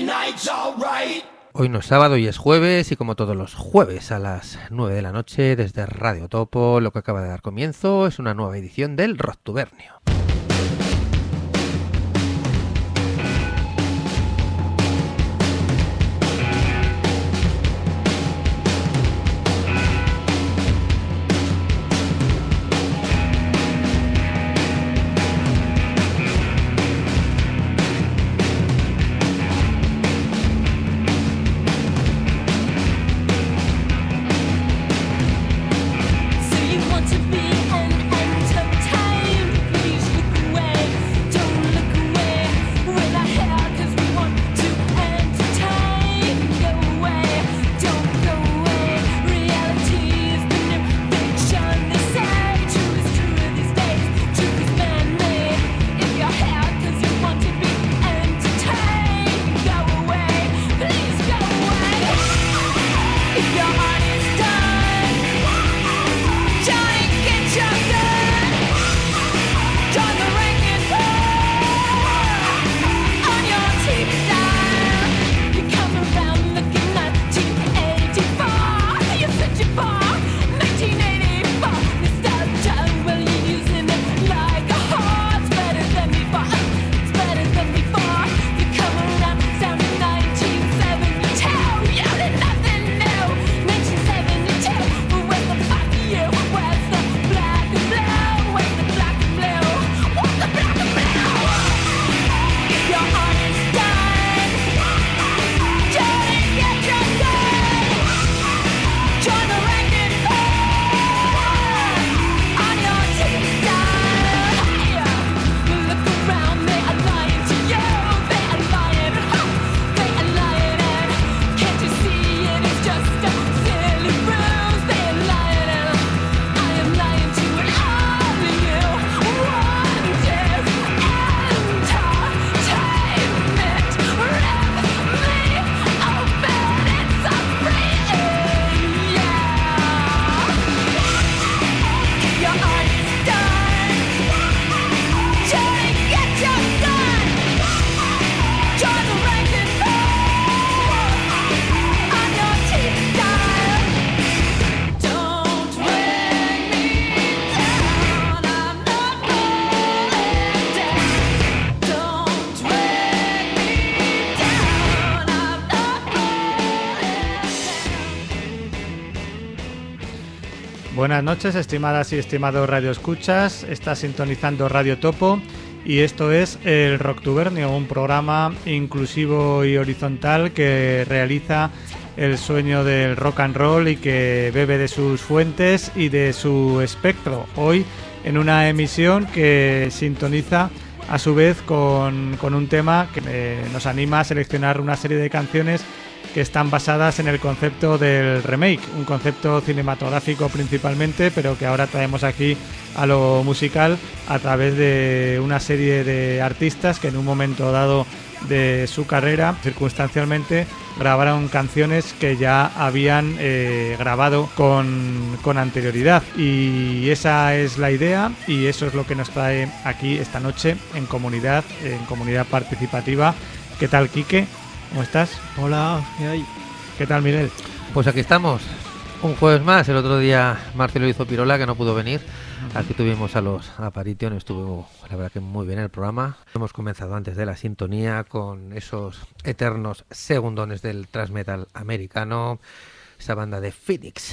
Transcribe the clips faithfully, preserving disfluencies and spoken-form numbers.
Hoy no es sábado y es jueves, y como todos los jueves a las nueve de la noche desde Radio Topo, lo que acaba de dar comienzo es una nueva edición del Rocktubernio. Buenas noches, estimadas y estimados radioescuchas. Está sintonizando Radio Topo y esto es el Rocktubernio, un programa inclusivo y horizontal que realiza el sueño del rock and roll y que bebe de sus fuentes y de su espectro. Hoy en una emisión que sintoniza a su vez con, con un tema que eh, nos anima a seleccionar una serie de canciones que están basadas en el concepto del remake, un concepto cinematográfico principalmente, pero que ahora traemos aquí a lo musical a través de una serie de artistas que en un momento dado de su carrera, circunstancialmente, grabaron canciones que ya habían eh, grabado con, con anterioridad. Y esa es la idea y eso es lo que nos trae aquí esta noche en comunidad, en comunidad participativa. ¿Qué tal, Quique? ¿Cómo estás? Hola, ¿qué hay? ¿Qué tal, Miguel? Pues aquí estamos, un jueves más. El otro día Marcelo hizo pirola, que no pudo venir. Uh-huh. Aquí tuvimos a los Apparition, estuvo la verdad que muy bien el programa. Hemos comenzado antes de la sintonía con esos eternos segundones del thrash metal americano, esa banda de Phoenix,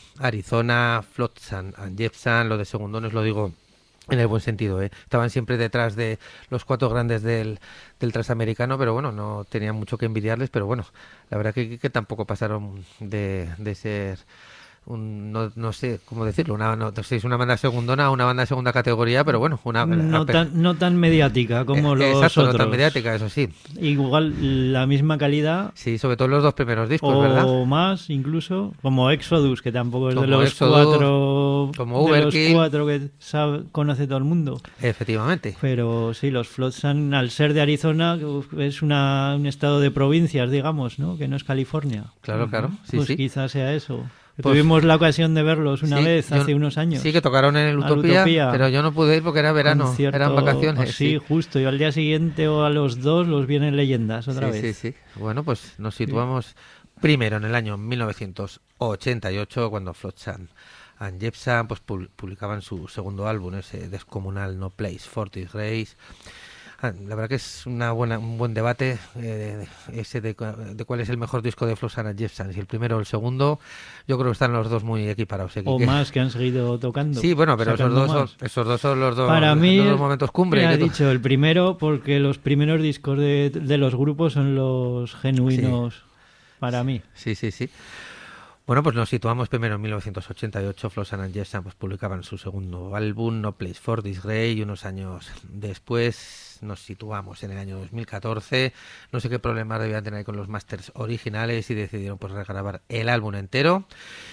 Arizona, Flotsam and Jetsam. Lo de segundones lo digo en el buen sentido, ¿eh? Estaban siempre detrás de los cuatro grandes del, del thrash americano, pero bueno, no tenían mucho que envidiarles, pero bueno, la verdad que, que tampoco pasaron de, de ser un, no, no sé cómo decirlo, una, no sé si es una banda segundona o una banda de segunda categoría, pero bueno, una no, tan, no tan mediática como eh, los exacto, otros. No tan mediática, eso sí. Igual la misma calidad. Sí, sobre todo los dos primeros discos, o ¿verdad? O más, incluso, como Exodus, que tampoco es como de los Exodus, cuatro como de los Overkill, cuatro que sabe, conoce todo el mundo. Efectivamente. Pero sí, los Flotsam, al ser de Arizona, es una, un estado de provincias, digamos, ¿no? Que no es California. Claro, claro. Sí, pues sí. quizás sea eso. Pues, tuvimos la ocasión de verlos una sí, vez hace yo, unos años. Sí, que tocaron en el Utopía, Utopía, pero yo no pude ir porque era verano, concierto, eran vacaciones. Sí, sí, justo. Y al día siguiente o a los dos los vienen Leyendas otra sí, vez. Sí, sí, Bueno, pues nos situamos sí. primero en el año mil novecientos ochenta y ocho, cuando Flotsam and Jetsam pues publicaban su segundo álbum, ese descomunal No Place for Disgrace. La verdad que es una buena, un buen debate eh, ese de, de cuál es el mejor disco de Flotsam and Jetsam, si el primero o el segundo. Yo creo que están los dos muy equiparados. ¿eh? O que... más que han seguido tocando. Sí, bueno, pero esos dos, son, esos dos son los dos, Para mí, los dos momentos cumbre. Me ha tú... dicho el primero porque los primeros discos de, de los grupos son los genuinos sí. para mí. Sí, sí, sí. Bueno, pues nos situamos primero en mil novecientos ochenta y ocho. Flotsam and Jetsam pues publicaban su segundo álbum, No Place for Disgrace, y unos años después nos situamos en el año dos mil catorce. No sé qué problemas debían tener con los masters originales y decidieron pues regrabar el álbum entero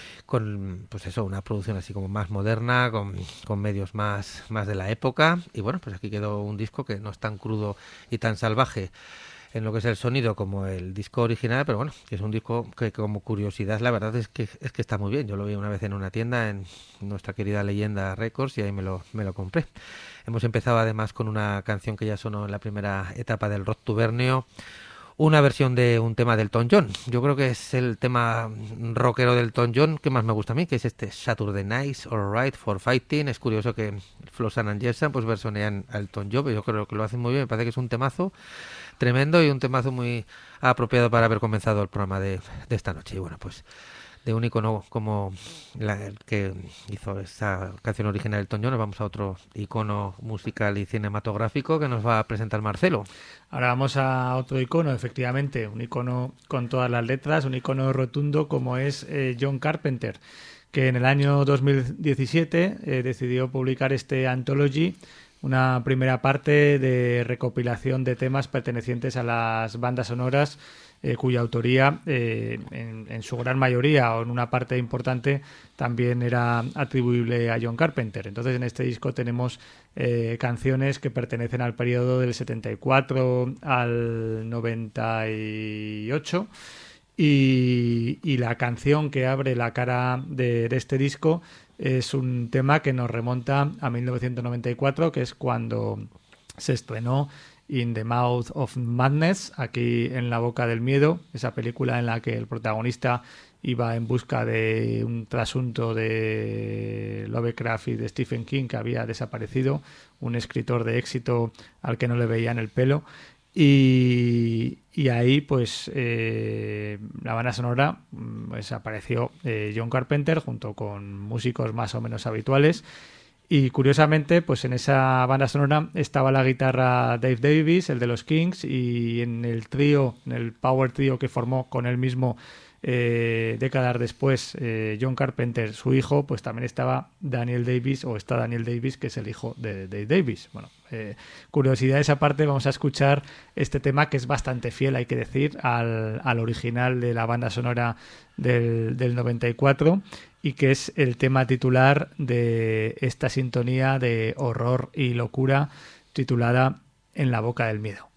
con pues eso, una producción así como más moderna, con, con medios más, más de la época. Y bueno, pues aquí quedó un disco que no es tan crudo y tan salvaje en lo que es el sonido como el disco original, pero bueno, que es un disco que como curiosidad la verdad es que es que está muy bien. Yo lo vi una vez en una tienda en nuestra querida Leyenda Records y ahí me lo, me lo compré. Hemos empezado además con una canción que ya sonó en la primera etapa del Rocktubernio, una versión de un tema del Elton John. Yo creo que es el tema rockero del Elton John que más me gusta a mí, que es este Saturday Nights Alright for Fighting. Es curioso que Flotsam and Jetsam pues versionean a Elton John, pero yo creo que lo hacen muy bien. Me parece que es un temazo tremendo y un temazo muy apropiado para haber comenzado el programa de, de esta noche. Y bueno, pues de un icono como la, el que hizo esta canción original de Elton John, nos vamos a otro icono musical y cinematográfico que nos va a presentar Marcelo. Ahora vamos a otro icono, efectivamente, un icono con todas las letras, un icono rotundo como es eh, John Carpenter, que en el año dos mil diecisiete eh, decidió publicar este Anthology, una primera parte de recopilación de temas pertenecientes a las bandas sonoras eh, cuya autoría eh, en, en su gran mayoría o en una parte importante también era atribuible a John Carpenter. Entonces en este disco tenemos eh, canciones que pertenecen al periodo del setenta y cuatro al noventa y ocho y, y la canción que abre la cara de, de este disco es un tema que nos remonta a mil novecientos noventa y cuatro, que es cuando se estrenó In the Mouth of Madness, aquí en La Boca del Miedo, esa película en la que el protagonista iba en busca de un trasunto de Lovecraft y de Stephen King que había desaparecido, un escritor de éxito al que no le veían el pelo. Y, y ahí pues eh, la banda sonora pues apareció eh, John Carpenter junto con músicos más o menos habituales y curiosamente pues en esa banda sonora estaba la guitarra Dave Davis, el de los Kings, y en el trío, en el power trío que formó con él mismo eh, décadas después eh, John Carpenter, su hijo, pues también estaba Daniel Davis, o está Daniel Davis, que es el hijo de Dave Davis. Bueno, eh, curiosidad esa parte, vamos a escuchar este tema que es bastante fiel, hay que decir, al, al original de la banda sonora del, del noventa y cuatro, y que es el tema titular de esta sintonía de horror y locura titulada En la Boca del Miedo.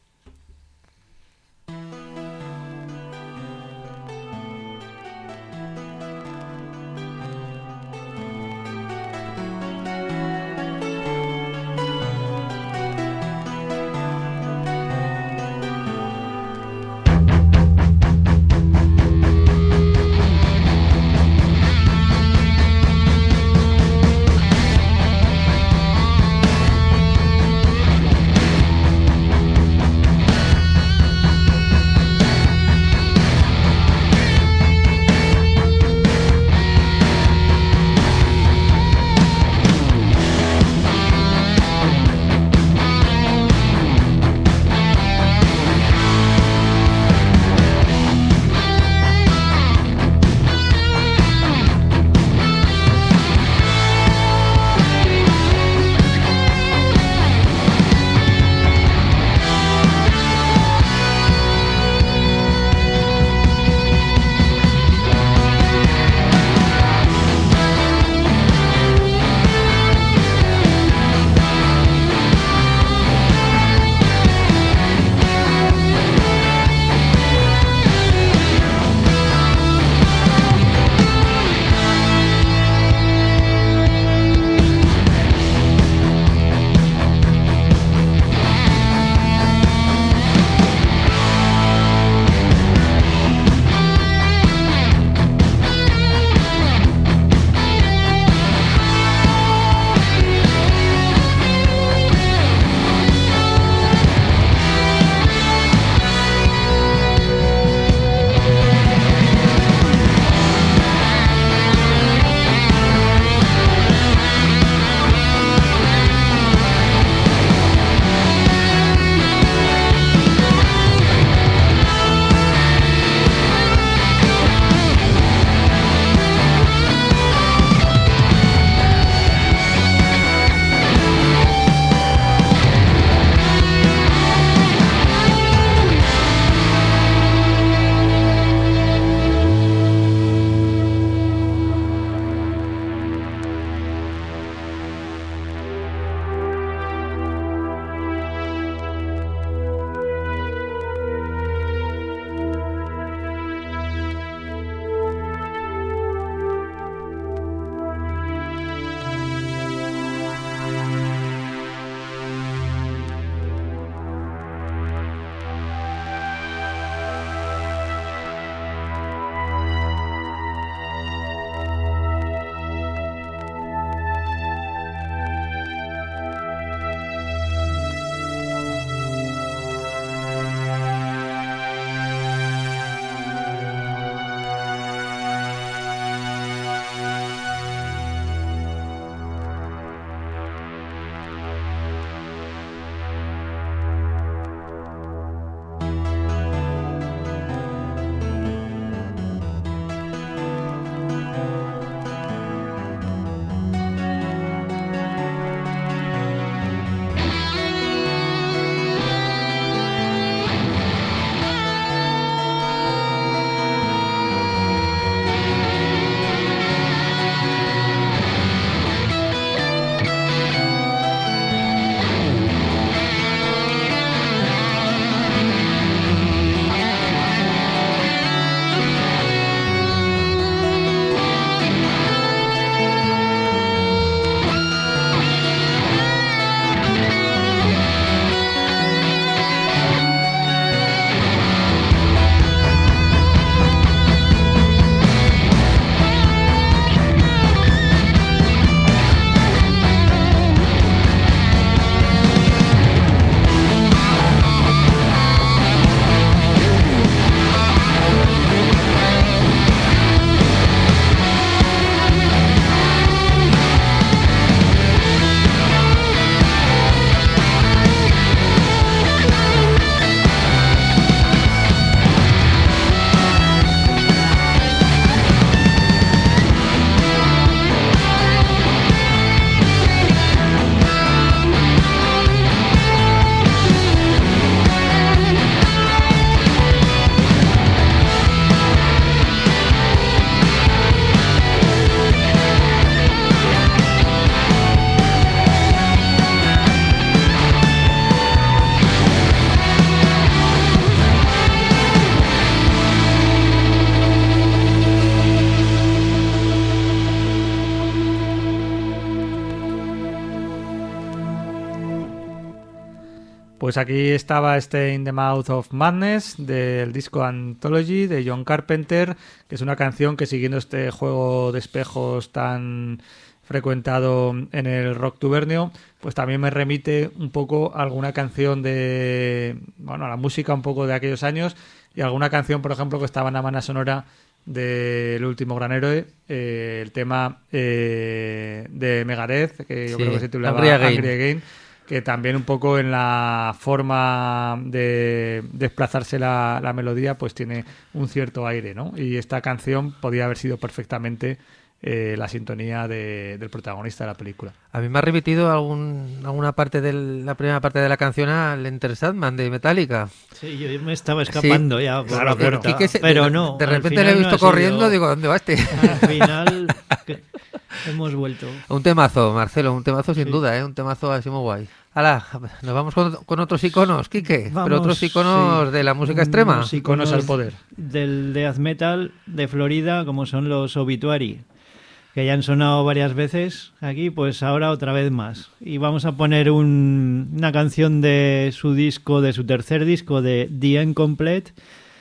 Pues aquí estaba este In the Mouth of Madness del disco Anthology de John Carpenter, que es una canción que, siguiendo este juego de espejos tan frecuentado en el Rocktubernio, pues también me remite un poco a alguna canción de, bueno, a la música un poco de aquellos años, y alguna canción, por ejemplo, que estaba en la banda sonora del último Gran Héroe, eh, el tema eh, de Megadeth, que yo sí, creo que se titulaba Angry Again. Angry Again, que también un poco en la forma de desplazarse la, la melodía pues tiene un cierto aire, ¿no? Y esta canción podía haber sido perfectamente eh, la sintonía de, del protagonista de la película. A mí me ha repetido algún, alguna parte de la primera parte de la canción al Enter Sandman de Metallica. Sí, yo me estaba escapando sí. ya por claro, la puerta, claro. Se, pero de, no. De repente le he visto no corriendo, sido... digo, ¿dónde va este? Al final hemos vuelto. Un temazo, Marcelo, un temazo sin sí. duda, ¿eh? Un temazo así muy guay. Hala, nos vamos con, con otros iconos, Quique, vamos, pero otros iconos sí. de la música extrema. Unos iconos al poder. Del death metal de Florida, como son los Obituary, que ya han sonado varias veces aquí, pues ahora otra vez más. Y vamos a poner un, una canción de su disco, de su tercer disco, de The Incomplete,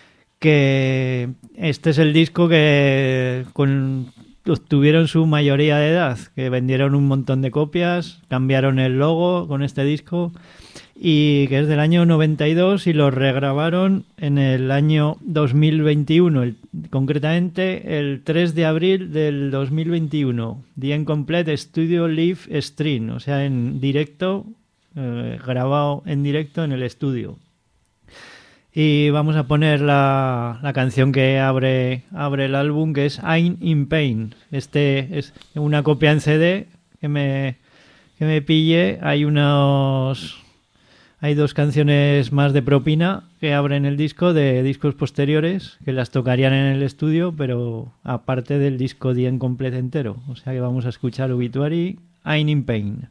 que este es el disco que con... obtuvieron su mayoría de edad, que vendieron un montón de copias, cambiaron el logo con este disco, y que es del año noventa y dos, y lo regrabaron en el año dos mil veintiuno, el, concretamente el tres de abril del dos mil veintiuno, The Incomplete Studio Live Stream, o sea, en directo, eh, grabado en directo en el estudio. Y vamos a poner la, la canción que abre, abre el álbum, que es I'm in Pain. Este es una copia en C D que me, que me pille. Hay unos hay dos canciones más de propina que abren el disco, de discos posteriores, que las tocarían en el estudio, pero aparte del disco The Incomplete entero. O sea que vamos a escuchar Obituary, I'm in Pain.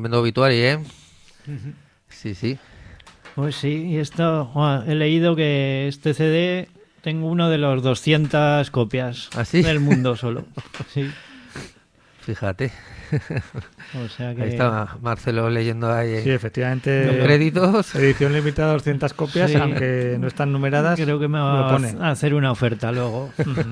tremendo obituario, ¿eh? Sí, sí. Pues sí, y esto, bueno, he leído que este C D tengo uno de los doscientas copias ¿Ah, sí? del mundo solo. Sí. Fíjate. O sea que... Ahí está Marcelo leyendo ahí. Sí, efectivamente. Los créditos. Edición limitada a doscientas copias, Sí. aunque no están numeradas. Creo que me lo va pone. a hacer una oferta luego.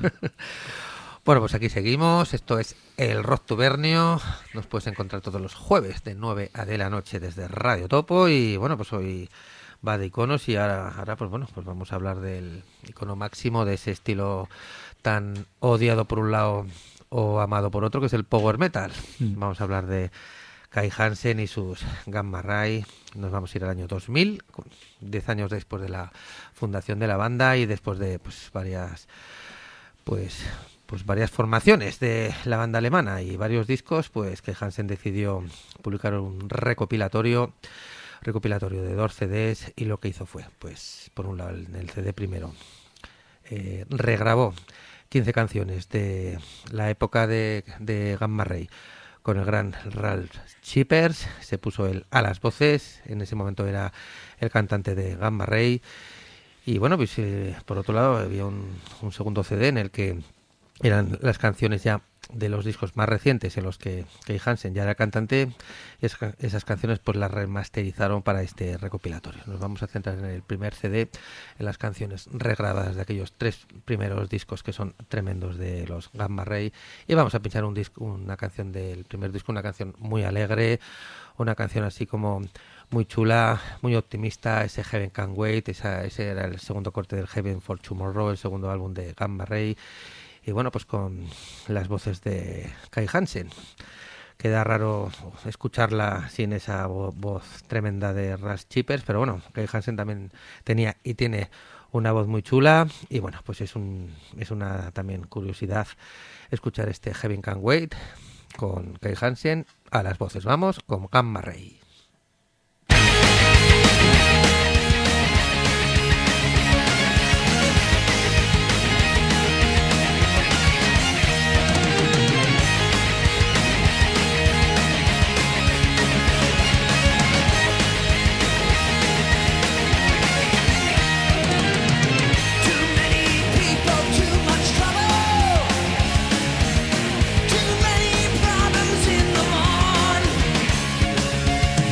Bueno, pues aquí seguimos. Esto es el Rocktubernio. Nos puedes encontrar todos los jueves de nueve a de la noche desde Radio Topo. Y bueno, pues hoy va de iconos y ahora, ahora pues bueno, pues vamos a hablar del icono máximo de ese estilo tan odiado por un lado o amado por otro, que es el Power Metal. Mm. Vamos a hablar de Kai Hansen y sus Gamma Ray. Nos vamos a ir al año dos mil, diez años después de la fundación de la banda y después de pues varias pues pues varias formaciones de la banda alemana y varios discos, pues que Hansen decidió publicar un recopilatorio recopilatorio de dos C Ds y lo que hizo fue, pues por un lado en el C D primero eh, regrabó quince canciones de la época de, de Gamma Ray con el gran Ralph Shippers, se puso él a las voces, en ese momento era el cantante de Gamma Ray, y bueno, pues eh, por otro lado había un, un segundo C D en el que eran las canciones ya de los discos más recientes en los que Kai Hansen ya era cantante, y es, esas canciones pues las remasterizaron para este recopilatorio. Nos vamos a centrar en el primer C D, en las canciones regrabadas de aquellos tres primeros discos que son tremendos de los Gamma Ray, y vamos a pinchar un disco, una canción del primer disco, una canción muy alegre, una canción así como muy chula, muy optimista, ese Heaven Can't Wait, esa, ese era el segundo corte del Heaven for Tomorrow, el segundo álbum de Gamma Ray. Y bueno, pues con las voces de Kai Hansen. Queda raro escucharla sin esa vo- voz tremenda de Ralph Shippers, pero bueno, Kai Hansen también tenía y tiene una voz muy chula. Y bueno, pues es un es una también curiosidad escuchar este Heaven Can't Wait con Kai Hansen a las voces. Vamos con Gamma Ray. Too many problems in the morning.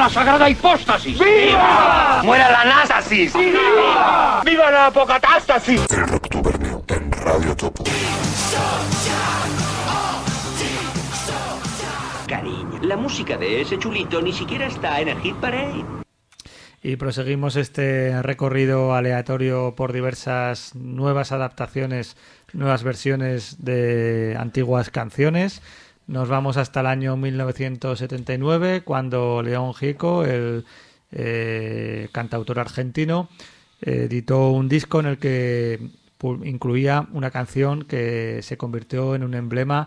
la sagrada hipóstasis! ¡Viva! ¡Muera la nástasis! ¡Viva! ¡Viva la apocatástasis! El Rocktubernio en Radio Topo. Cariño, la música de ese chulito ni siquiera está en el Hit Parade. Y proseguimos este recorrido aleatorio por diversas nuevas adaptaciones, nuevas versiones de antiguas canciones. Nos vamos hasta el año mil novecientos setenta y nueve, cuando León Gieco, el eh, cantautor argentino, eh, editó un disco en el que incluía una canción que se convirtió en un emblema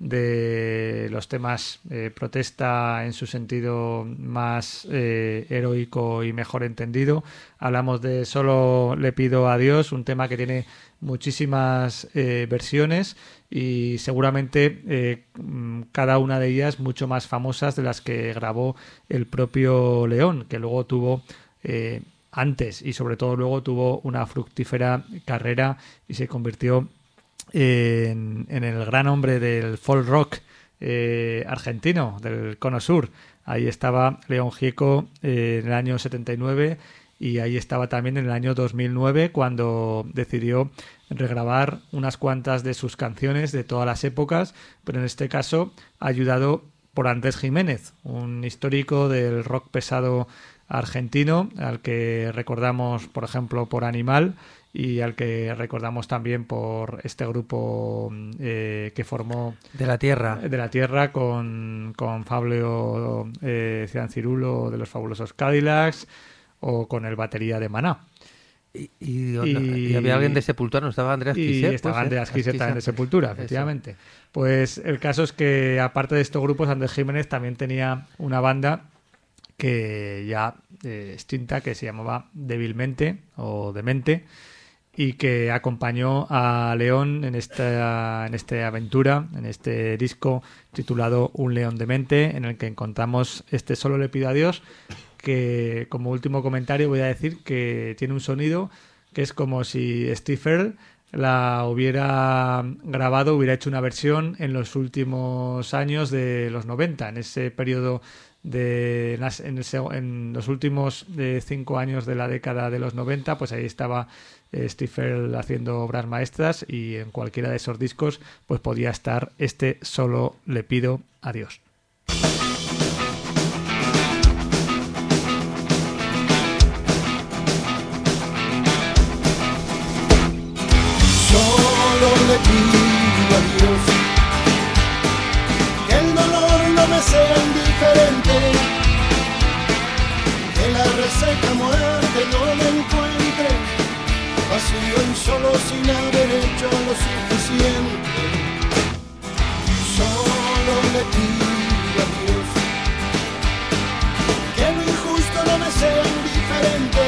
de los temas eh, protesta en su sentido más eh, heroico y mejor entendido. Hablamos de Solo le pido a Dios, un tema que tiene muchísimas eh, versiones y seguramente eh, cada una de ellas mucho más famosas de las que grabó el propio León, que luego tuvo eh, antes y sobre todo luego tuvo una fructífera carrera y se convirtió En, en el gran hombre del folk rock eh, argentino, del Cono Sur. Ahí estaba León Gieco eh, en el año setenta y nueve y ahí estaba también en el año dos mil nueve, cuando decidió regrabar unas cuantas de sus canciones de todas las épocas, pero en este caso ayudado por Andrés Jiménez, un histórico del rock pesado argentino, al que recordamos, por ejemplo, por Animal, y al que recordamos también por este grupo eh, que formó De la Tierra de la Tierra con, con Fabio eh, Ciancirulo de los Fabulosos Cadillacs, o con el batería de Maná. Y, y, y, y había alguien de Sepultura, ¿no estaba Andreas Kisser? Y estaba Andreas Kisser también de Sepultura, efectivamente. Eso. Pues el caso es que, aparte de estos grupos, Andrés Jiménez también tenía una banda que ya eh, extinta, que se llamaba Débilmente o Demente, y que acompañó a León en esta, en esta aventura, en este disco titulado Un León Demente, en el que encontramos este Solo le pido a Dios, que como último comentario voy a decir que tiene un sonido que es como si Steve Earle la hubiera grabado, hubiera hecho una versión en los últimos años de los noventa, en ese periodo de en, el, en los últimos de cinco años de la década de los noventa, pues ahí estaba eh, Steve Earle haciendo obras maestras, y en cualquiera de esos discos pues podía estar este Solo le pido a Dios. Solo le pido a Dios que el dolor no me sea indiferente, que la reseca muerte no me encuentre vacío y solo sin haber hecho lo suficiente. Solo le pido a Dios que lo injusto no me sea indiferente,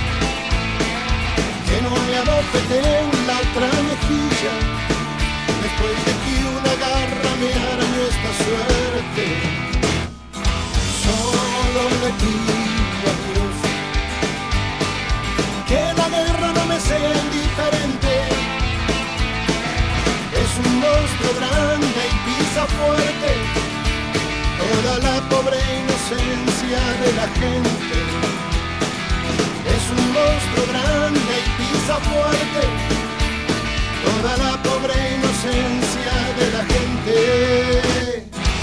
que no me abofeteen la otra mejilla después de que una garra me arañó esta suerte. Solo le pido a Dios que la guerra no me sea indiferente, es un monstruo grande y pisa fuerte toda la pobre inocencia de la gente. Es un monstruo grande y pisa fuerte toda la pobre inocencia de la gente.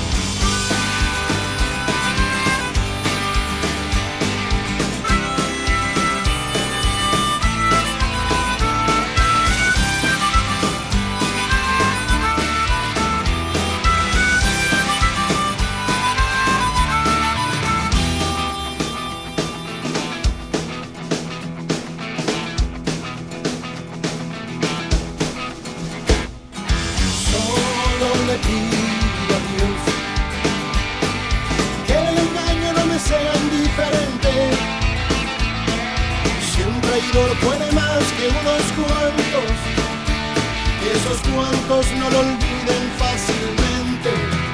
Puede más que unos cuantos, y esos cuantos no lo olviden fácilmente.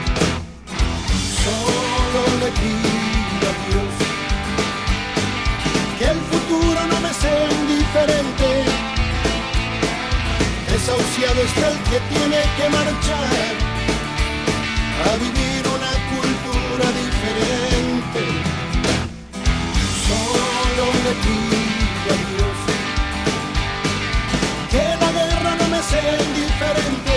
Solo le pido a Dios que el futuro no me sea indiferente. Desahuciado está el que tiene que marchar a vivir una cultura diferente. le pido a Dios que la guerra no me sea indiferente.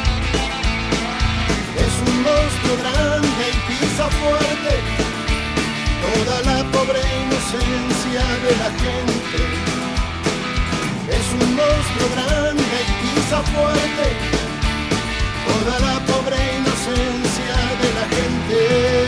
Es un monstruo grande y pisa fuerte toda la pobre inocencia de la gente. Es un monstruo grande y pisa fuerte toda la pobre inocencia de la gente.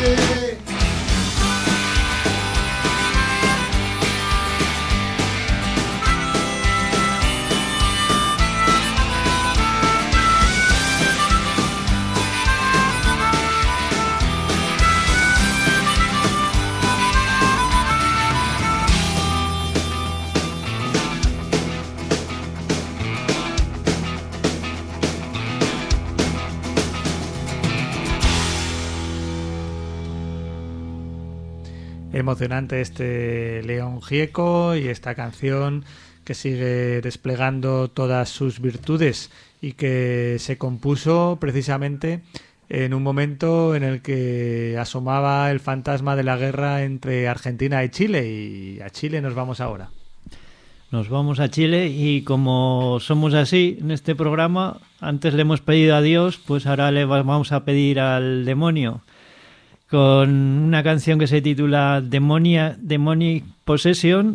Emocionante este León Gieco y esta canción que sigue desplegando todas sus virtudes y que se compuso precisamente en un momento en el que asomaba el fantasma de la guerra entre Argentina y Chile, y a Chile nos vamos ahora. Nos vamos a Chile y como somos así en este programa, antes le hemos pedido a Dios, pues ahora le vamos a pedir al demonio, con una canción que se titula Demonia, Demonic Possession,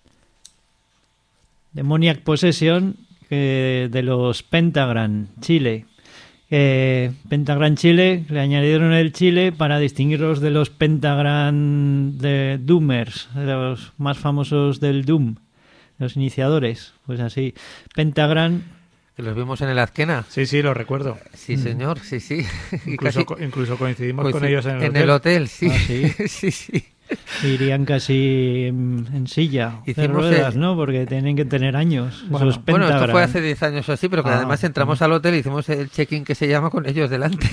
Demoniac Possession, que de los Pentagram Chile. Eh, Pentagram Chile, le añadieron el Chile para distinguirlos de los Pentagram de Doomers, de los más famosos del Doom, los iniciadores. Pues así, Pentagram. Que los vimos en el Azquena. Sí, sí, lo recuerdo. Sí, señor, sí, sí. Incluso, Casi, incluso coincidimos coincid- con ellos en el en hotel. el hotel, sí. Ah, sí. sí, sí. Irían casi en, en silla de Hicimos ruedas, el- ¿no? Porque tienen que tener años. Bueno, esos Bueno, esto Pentagram. fue hace diez años o así, pero que Ah, además entramos al hotel y hicimos el check-in que se llama con ellos delante.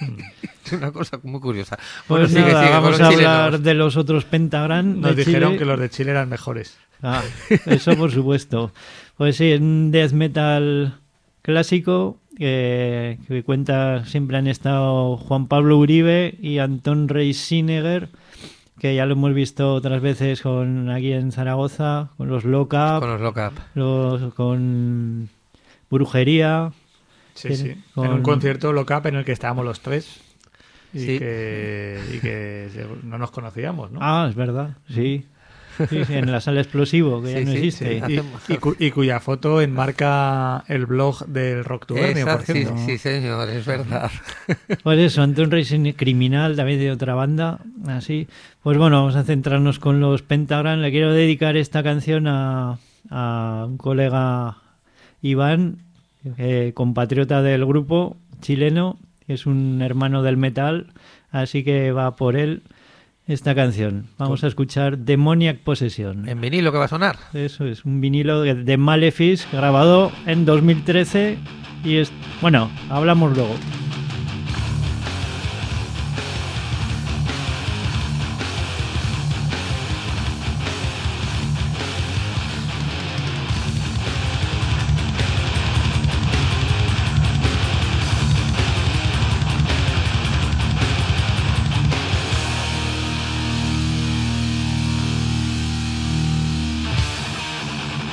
Es una cosa muy curiosa. Bueno, Pues sigue, nada, sigue, con vamos los a chilenos. hablar de los otros Pentagram. Nos de dijeron Chile. que los de Chile eran mejores. Ah, eso por supuesto. Pues sí, es un death metal clásico eh, que cuenta, siempre han estado Juan Pablo Uribe y Antón Reisineger, que ya lo hemos visto otras veces con aquí en Zaragoza, con los Loca, Con los lock-up. los, con Brujería. Sí, Sí, sí. con- En un concierto local en el que estábamos los tres y, Sí. que, y que no nos conocíamos, ¿no? Ah, es verdad, sí. Sí, sí, en la sala explosivo, que ya Sí, no sí, existe. sí. Y, hacemos- y cu- y cuya foto enmarca el blog del Rocktubernio, Esa, por sí, cierto. sí, señor, es verdad. Pues eso, Antón Racing Criminal, también de otra banda, así. Pues bueno, vamos a centrarnos con los Pentagram. Le quiero dedicar esta canción a, a un colega, Iván, eh, compatriota del grupo chileno, que es un hermano del metal, así que va por él esta canción. Vamos a escuchar Demoniac Possession. En vinilo que va a sonar. Eso es, un vinilo de, de Malefice grabado en dos mil trece y es... Bueno, hablamos luego.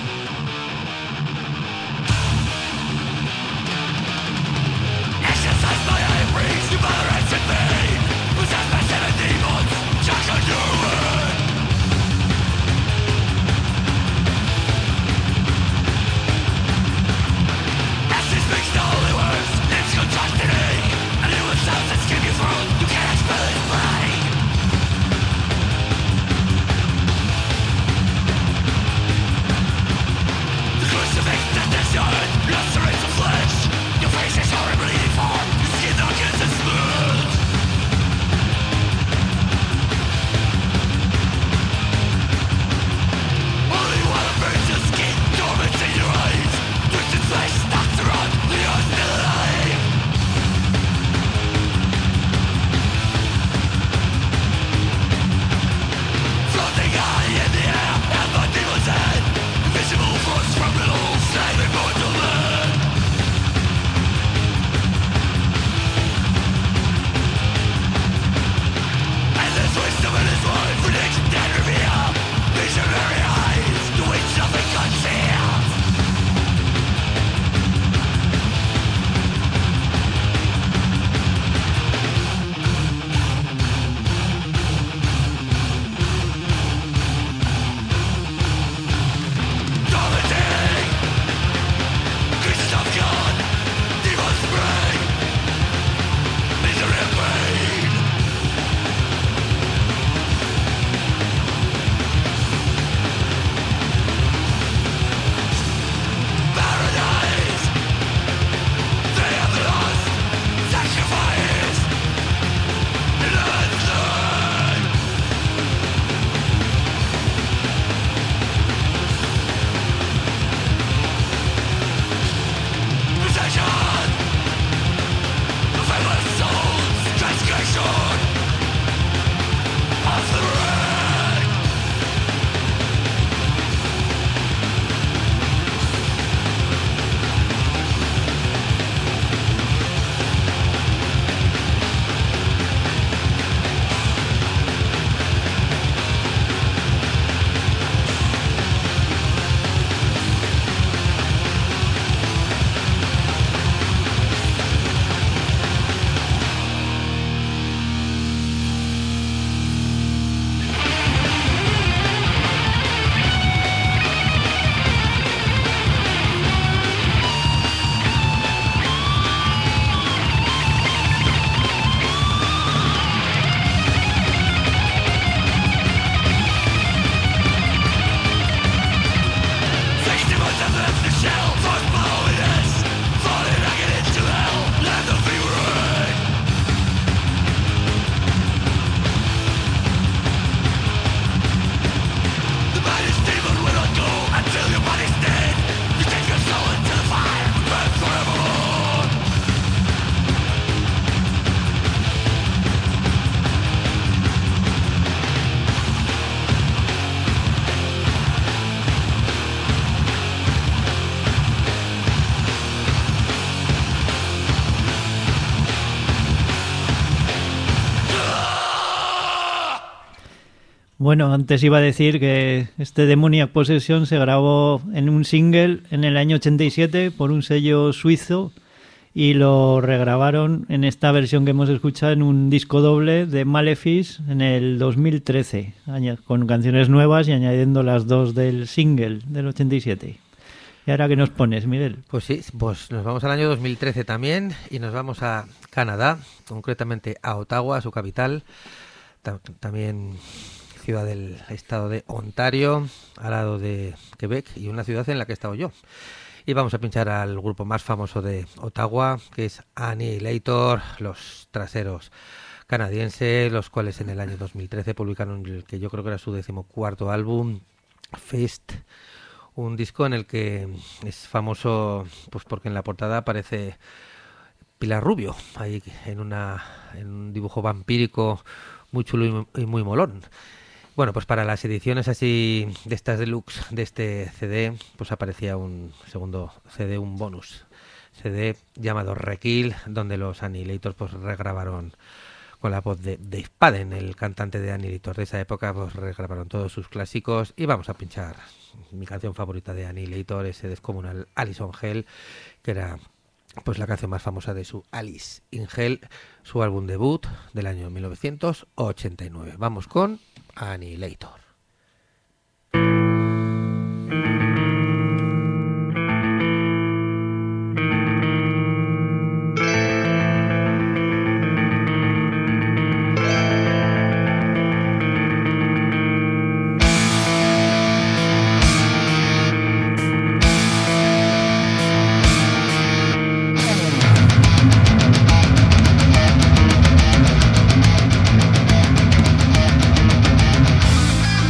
Necessary. Bueno, antes iba a decir que este Demoniac Possession se grabó en un single en el año ochenta y siete por un sello suizo y lo regrabaron en esta versión que hemos escuchado en un disco doble de Malefice en el dos mil trece, con canciones nuevas y añadiendo las dos del single del ochenta y siete. ¿Y ahora qué nos pones, Miguel? Pues sí, pues nos vamos al año dos mil trece también y nos vamos a Canadá, concretamente a Ottawa, su capital, ta- también ciudad del estado de Ontario, al lado de Quebec, y una ciudad en la que he estado yo. Y vamos a pinchar al grupo más famoso de Ottawa, que es Annihilator, los traseros canadienses, los cuales en el año dos mil trece publicaron el que yo creo que era su decimocuarto álbum, Fist, un disco en el que es famoso pues porque en la portada aparece Pilar Rubio, ahí en, una, en un dibujo vampírico muy chulo y muy, y muy molón. Bueno, pues para las ediciones así de estas deluxe de este C D, pues aparecía un segundo C D, un bonus C D llamado Rekill, donde los Annihilators pues regrabaron con la voz de Dave Padden, el cantante de Annihilator de esa época, pues regrabaron todos sus clásicos y vamos a pinchar mi canción favorita de Annihilator, ese descomunal Alice on Hell, que era pues la canción más famosa de su Alice in Hell, su álbum debut del año mil novecientos ochenta y nueve. Vamos con Annihilator. We'll be right back.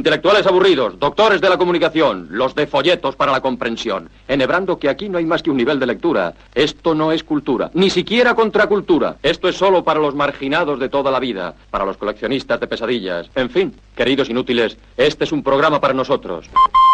Intelectuales aburridos, doctores de la comunicación, los de folletos para la comprensión, enhebrando que aquí no hay más que un nivel de lectura. Esto no es cultura, ni siquiera contracultura. Esto es solo para los marginados de toda la vida, para los coleccionistas de pesadillas. En fin, queridos inútiles, este es un programa para nosotros.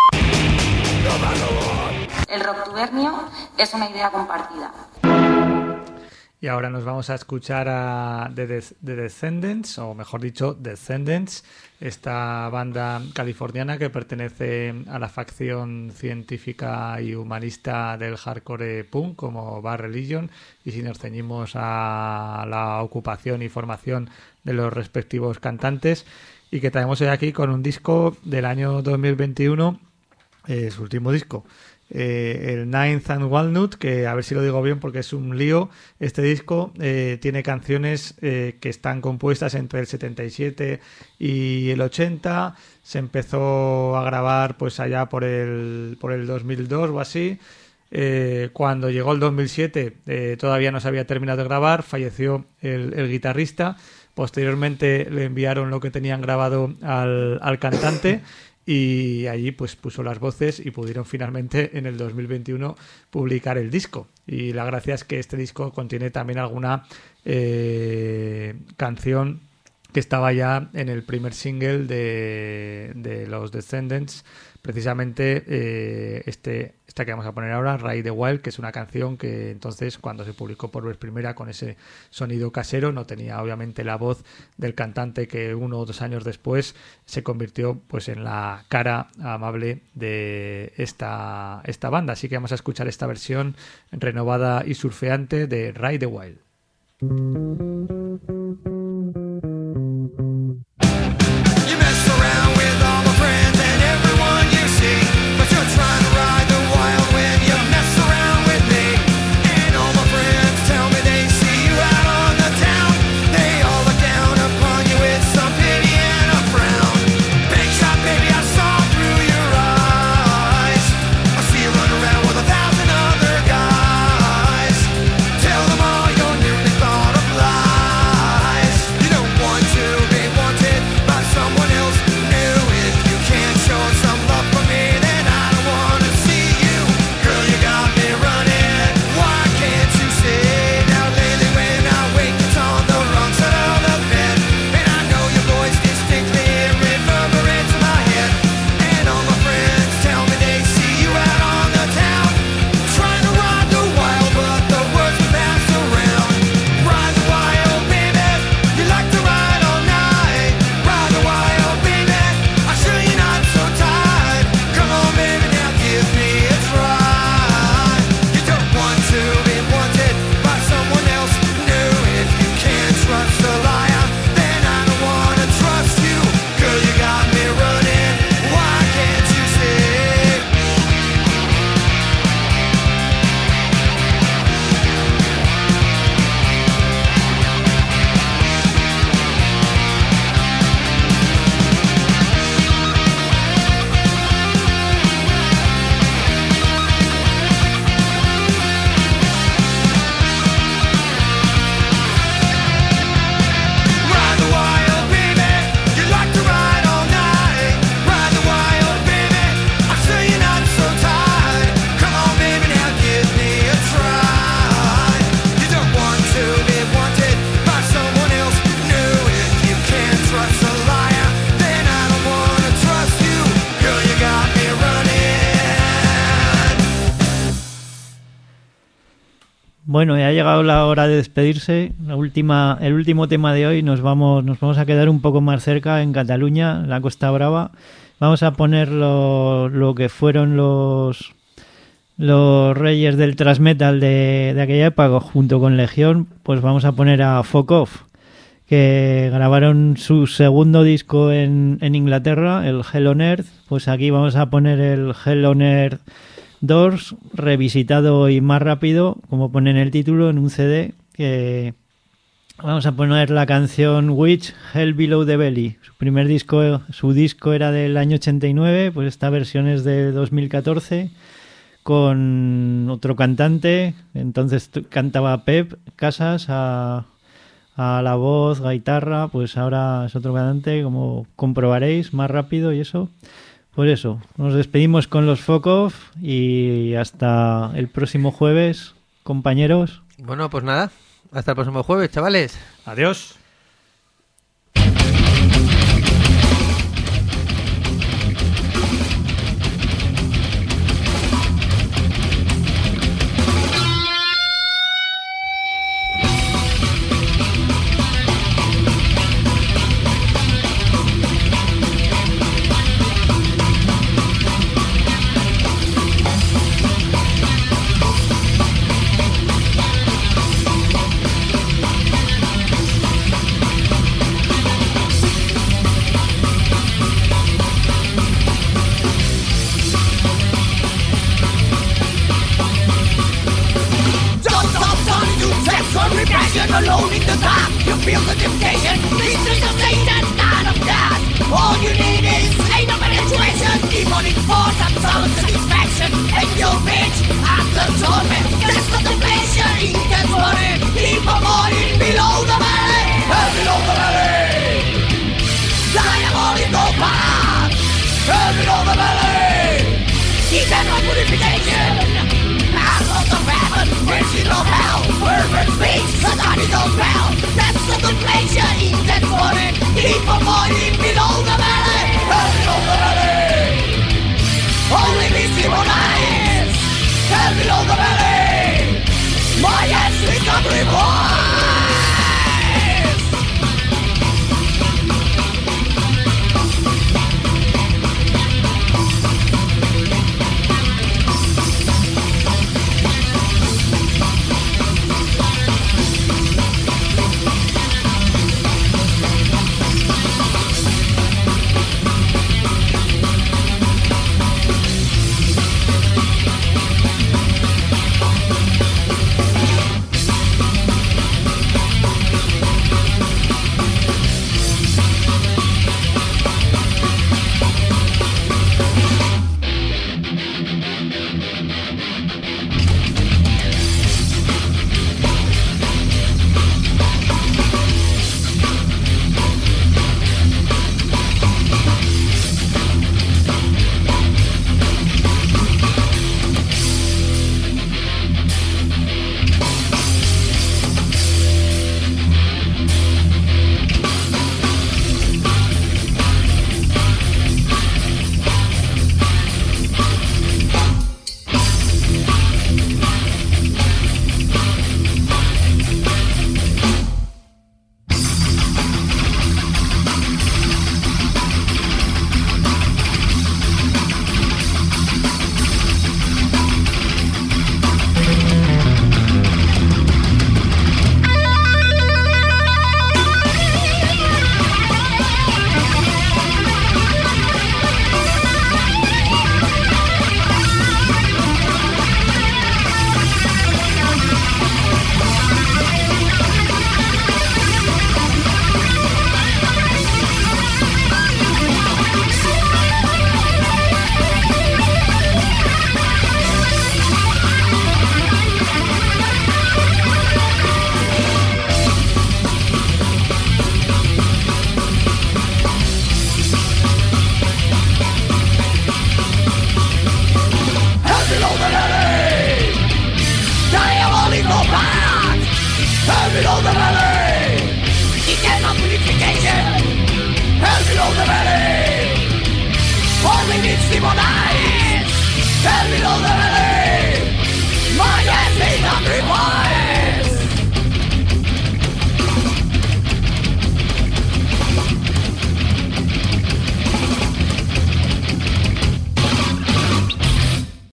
El rocktubernio es una idea compartida. Y ahora nos vamos a escuchar a The, Des- The Descendents, o mejor dicho, Descendents, esta banda californiana que pertenece a la facción científica y humanista del hardcore punk, como Bad Religion, y si nos ceñimos a la ocupación y formación de los respectivos cantantes, y que traemos hoy aquí con un disco del año dos mil veintiuno, eh, su último disco. Eh, el Ninth and Walnut, que a ver si lo digo bien porque es un lío. Este disco eh, tiene canciones eh, que están compuestas entre el setenta y siete y el ochenta. Se empezó a grabar pues allá por el, por el dos mil dos o así. Eh, cuando llegó el dos mil siete eh, todavía no se había terminado de grabar, falleció el, el guitarrista. Posteriormente le enviaron lo que tenían grabado al, al cantante y allí pues puso las voces y pudieron finalmente en el dos mil veintiuno publicar el disco. Y la gracia es que este disco contiene también alguna eh, canción que estaba ya en el primer single de, de los Descendents, precisamente eh, este, esta que vamos a poner ahora, Ride the Wild, que es una canción que entonces cuando se publicó por vez primera con ese sonido casero no tenía obviamente la voz del cantante que uno o dos años después se convirtió pues en la cara amable de esta, esta banda. Así que vamos a escuchar esta versión renovada y surfeante de Ride the Wild. Bueno, ya ha llegado la hora de despedirse. La última, el último tema de hoy nos vamos, nos vamos a quedar un poco más cerca en Cataluña, la Costa Brava. Vamos a poner lo, lo que fueron los los reyes del thrash metal de, de aquella época junto con Legión. Pues vamos a poner a Fuck Off, que grabaron su segundo disco en, en Inglaterra, el Hell on Earth. Pues aquí vamos a poner el Hell on Earth Doors, revisitado y más rápido, como pone en el título, en un C D. Que vamos a poner la canción Witch, Hell Below the Belly. Su primer disco, su disco era del año ochenta y nueve, pues esta versión es de dos mil catorce, con otro cantante. Entonces cantaba Pep Casas a, a la voz, guitarra, pues ahora es otro cantante, como comprobaréis, más rápido y eso. Por eso, nos despedimos con los Fuck Off y hasta el próximo jueves, compañeros. Bueno, pues nada, hasta el próximo jueves, chavales. Adiós. Alone in the dark, you feel the temptation. This is the Satan, God of God. All you need is ain't no penetration. Demonic force absolute satisfaction. And your bitch at the torment. That's contemplation. Intense body. Keep a morning below the valley. And below the valley. Diabolical path. And below the valley. Eternal purification. Out of the heaven. Virgin of hell. Perfect speech.